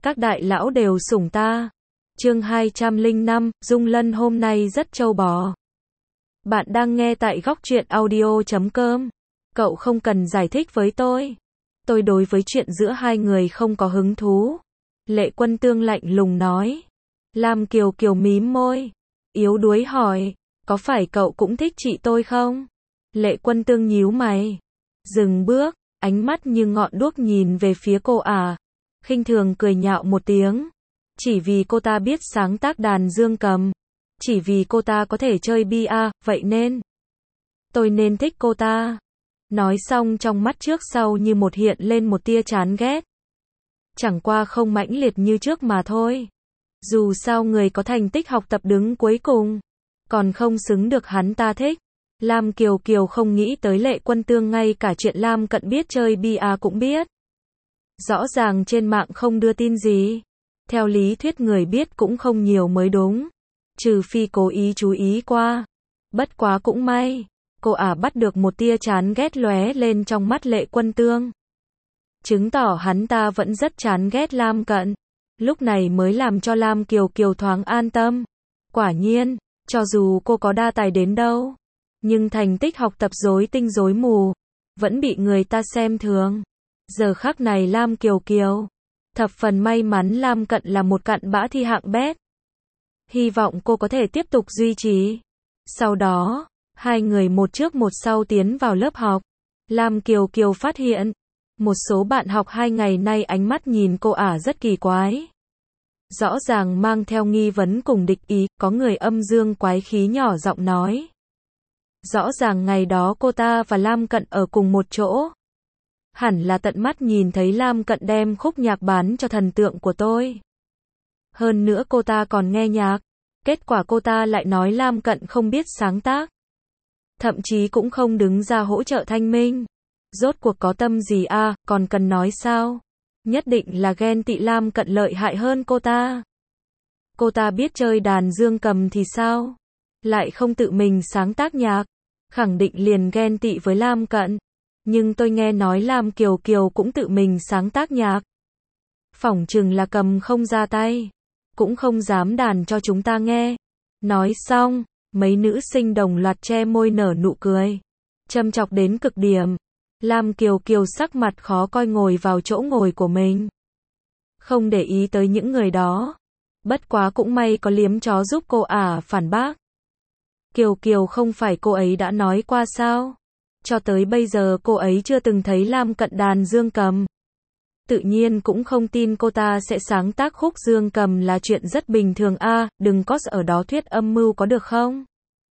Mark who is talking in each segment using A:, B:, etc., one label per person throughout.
A: các đại lão đều sủng ta. Chương 205, Dung Lân hôm nay rất trâu bò. Bạn đang nghe tại góc truyện audio.com. Cậu không cần giải thích với tôi. Tôi đối với chuyện giữa hai người không có hứng thú. Lệ Quân Tương lạnh lùng nói. Lam Kiều Kiều mím môi. Yếu đuối hỏi. Có phải cậu cũng thích chị tôi không? Lệ Quân Tương nhíu mày. Dừng bước, ánh mắt như ngọn đuốc nhìn về phía cô ả. Khinh thường cười nhạo một tiếng. Chỉ vì cô ta biết sáng tác đàn dương cầm. Chỉ vì cô ta có thể chơi bia, vậy nên tôi nên thích cô ta. Nói xong trong mắt trước sau như một hiện lên một tia chán ghét. Chẳng qua không mãnh liệt như trước mà thôi. Dù sao người có thành tích học tập đứng cuối cùng, còn không xứng được hắn ta thích. Lam Kiều Kiều không nghĩ tới Lệ Quân Tương ngay cả chuyện Lam Cận biết chơi bia cũng biết. Rõ ràng trên mạng không đưa tin gì. Theo lý thuyết người biết cũng không nhiều mới đúng. Trừ phi cố ý chú ý qua. Bất quá cũng may, cô ả bắt được một tia chán ghét lóe lên trong mắt Lệ Quân Tương. Chứng tỏ hắn ta vẫn rất chán ghét Lam Cận. Lúc này mới làm cho Lam Kiều Kiều thoáng an tâm. Quả nhiên, cho dù cô có đa tài đến đâu, nhưng thành tích học tập rối tinh rối mù, vẫn bị người ta xem thường. Giờ khắc này Lam Kiều Kiều thập phần may mắn Lam Cận là một cặn bã thi hạng bét. Hy vọng cô có thể tiếp tục duy trì. Sau đó, hai người một trước một sau tiến vào lớp học. Lam Kiều Kiều phát hiện, một số bạn học 2 ngày nay ánh mắt nhìn cô ả rất kỳ quái. Rõ ràng mang theo nghi vấn cùng địch ý, có người âm dương quái khí nhỏ giọng nói. Rõ ràng ngày đó cô ta và Lam Cận ở cùng một chỗ. Hẳn là tận mắt nhìn thấy Lam Cận đem khúc nhạc bán cho thần tượng của tôi. Hơn nữa cô ta còn nghe nhạc. Kết quả cô ta lại nói Lam Cận không biết sáng tác. Thậm chí cũng không đứng ra hỗ trợ thanh minh. Rốt cuộc có tâm gì à, còn cần nói sao? Nhất định là ghen tị Lam Cận lợi hại hơn cô ta. Cô ta biết chơi đàn dương cầm thì sao? Lại không tự mình sáng tác nhạc. Khẳng định liền ghen tị với Lam Cận. Nhưng tôi nghe nói Lam Kiều Kiều cũng tự mình sáng tác nhạc. Phỏng chừng là cầm không ra tay. Cũng không dám đàn cho chúng ta nghe. Nói xong, mấy nữ sinh đồng loạt che môi nở nụ cười. Châm chọc đến cực điểm. Lam Kiều Kiều sắc mặt khó coi ngồi vào chỗ ngồi của mình. Không để ý tới những người đó. Bất quá cũng may có liếm chó giúp cô ả phản bác. Kiều Kiều không phải cô ấy đã nói qua sao? Cho tới bây giờ cô ấy chưa từng thấy Lam Cận đàn dương cầm. Tự nhiên cũng không tin cô ta sẽ sáng tác khúc dương cầm là chuyện rất bình thường a, đừng có ở đó thuyết âm mưu có được không?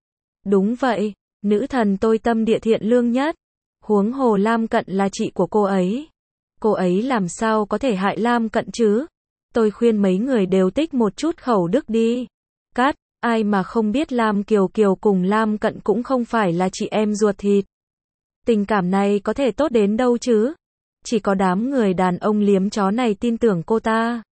A: Đúng vậy, nữ thần tôi tâm địa thiện lương nhất. Huống hồ Lam Cận là chị của cô ấy. Cô ấy làm sao có thể hại Lam Cận chứ? Tôi khuyên mấy người đều tích một chút khẩu đức đi. Cát, ai mà không biết Lam Kiều Kiều cùng Lam Cận cũng không phải là chị em ruột thịt. Tình cảm này có thể tốt đến đâu chứ? Chỉ có đám người đàn ông liếm chó này tin tưởng cô ta.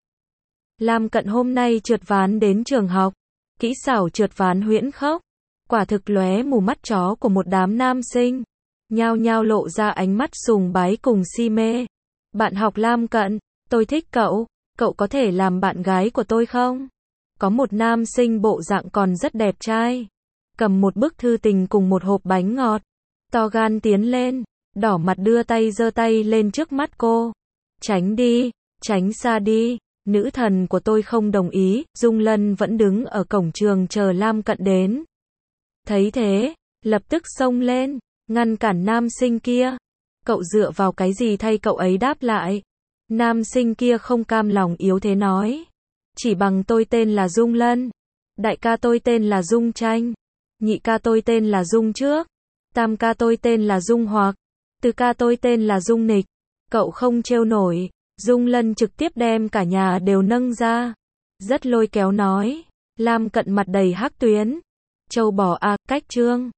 A: Lam Cận hôm nay trượt ván đến trường học. Kỹ xảo trượt ván huyễn khốc. Quả thực lóe mù mắt chó của một đám nam sinh. Nhao nhao lộ ra ánh mắt sùng bái cùng si mê. Bạn học Lam Cận, tôi thích cậu. Cậu có thể làm bạn gái của tôi không? Có một nam sinh bộ dạng còn rất đẹp trai. Cầm một bức thư tình cùng một hộp bánh ngọt. To gan tiến lên. Đỏ mặt đưa tay giơ tay lên trước mắt cô. Tránh đi, tránh xa đi. Nữ thần của tôi không đồng ý. Dung Lân vẫn đứng ở cổng trường chờ Lam Cận đến. Thấy thế, lập tức xông lên, ngăn cản nam sinh kia. Cậu dựa vào cái gì thay cậu ấy đáp lại? Nam sinh kia không cam lòng yếu thế nói. Chỉ bằng tôi tên là Dung Lân. Đại ca tôi tên là Dung Tranh. Nhị ca tôi tên là Dung Trước. Tam ca tôi tên là Dung Hoặc. Tứ ca tôi tên là Dung Nịch. Cậu không trêu nổi. Dung Lân trực tiếp đem cả nhà đều nâng ra. Rất lôi kéo nói. Lam Cận mặt đầy hắc tuyến. Châu bò a, cách chương.